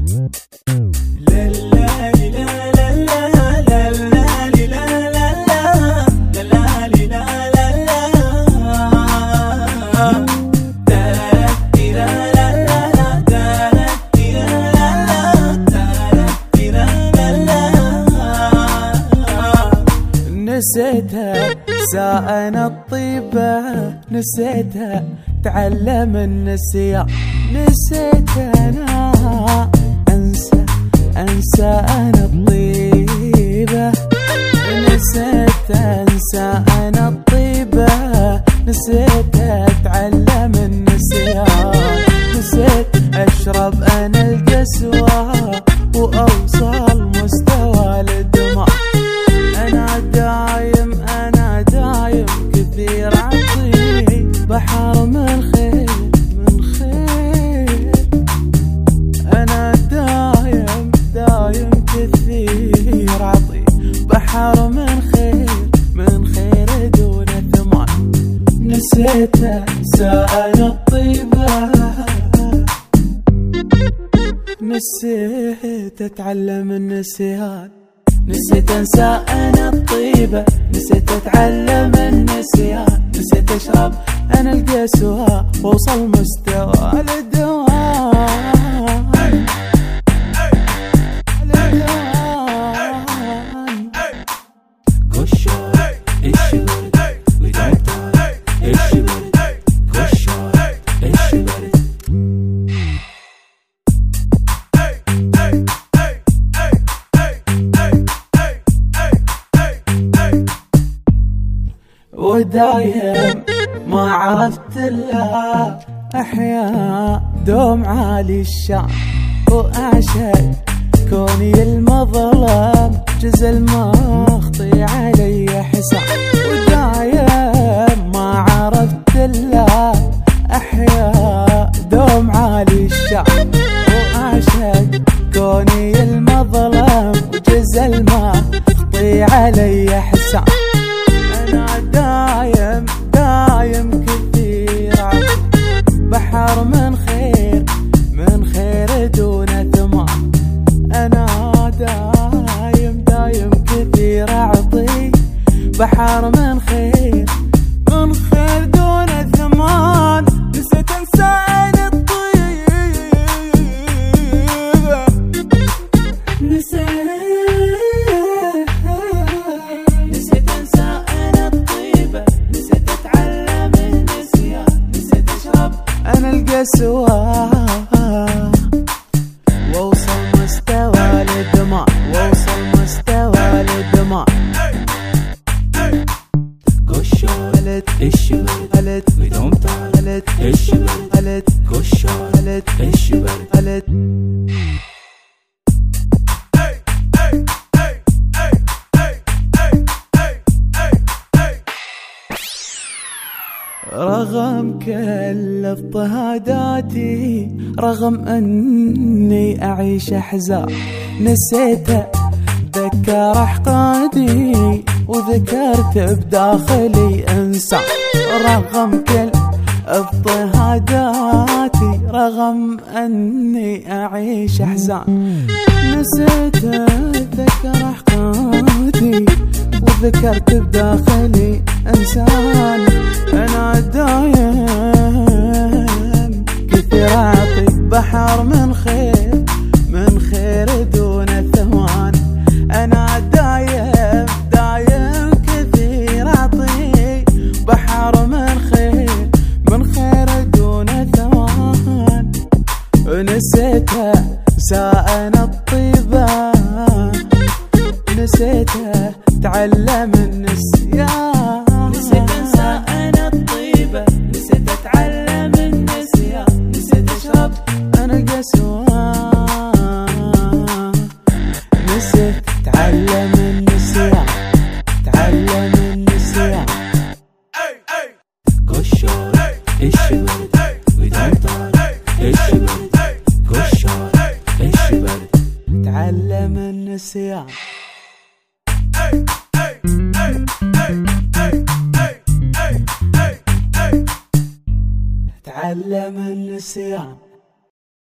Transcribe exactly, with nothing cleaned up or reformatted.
نسيتها ساءنا الطيبة، نسيتها تعلم النسيان، نسيتها أنا أنسى أنسى أنا الطيبة، نسيتها أنسى أنا الطيبة، نسيتها تعلم النسيان، نسيت أشرب أنا القسوة وأوصل مستوى الدماء، أنا دايم أنا دايم كثير عطي بحر من خير من خير، أنا دايم دايم كثير عطي بحر من خير من خير دون ثمان، نسيت ساءنا الطيبة، نسيت أتعلم النسيان، نسيت انسى انا الطيبة، نسيت اتعلم النسيان، نسيت اشرب انا القسوة واوصل مستوى الدوام الدوام. قشور ايش برد ودمت ايش برد، قشور ايش برد ودايم ما عرفت الا احياء دوم عالي الشان، واعشق كوني المظلم جزل ما اخطي علي حسان، ودايم ما عرفت الا احياء دوم عالي الشان، واعشق كوني المظلم وجزل ما اخطي علي حسان، أنا دايم دايم كثير عطي بحر من خير من خير دون ثمان، أنا دايم دايم كثير أعطي بحر من خير من خير دون ثمان، نسيت أنسى أنا الطيبة، نسيت القسوة واوصل مستوى للدماء، واوصل مستوى للدماء. قشور قلت ايش برد قلت بدون تعال قلت ايش برد قلت قشور قلت ايش برد قلت رغم كل اضطهاداتي، رغم اني اعيش احزان، نسيت ذكر احقادي وذكرت بداخلي انسان، رغم كل اضطهاداتي، رغم اني اعيش احزان، نسيت ذكر احقادي وذكرت بداخلي انسان، أنا دايم كثير أعطي بحر من خير من خير دون ثمان، أنا دايم دايم كثير أعطي بحر من خير من خير دون ثمان، نسيتها ساءنا الطيبة، نسيتها تعلم النسيان، نسيت انسى انا الطيبة، نسيت اتعلم النسيان، نسيت اشرب انا القسوة، نسيت تعلم النسيان تعلم النسيان. قشور ايش برد ودون تعال ايش برد، قشور ايش برد تعلم النسيان. تعلم النسيان.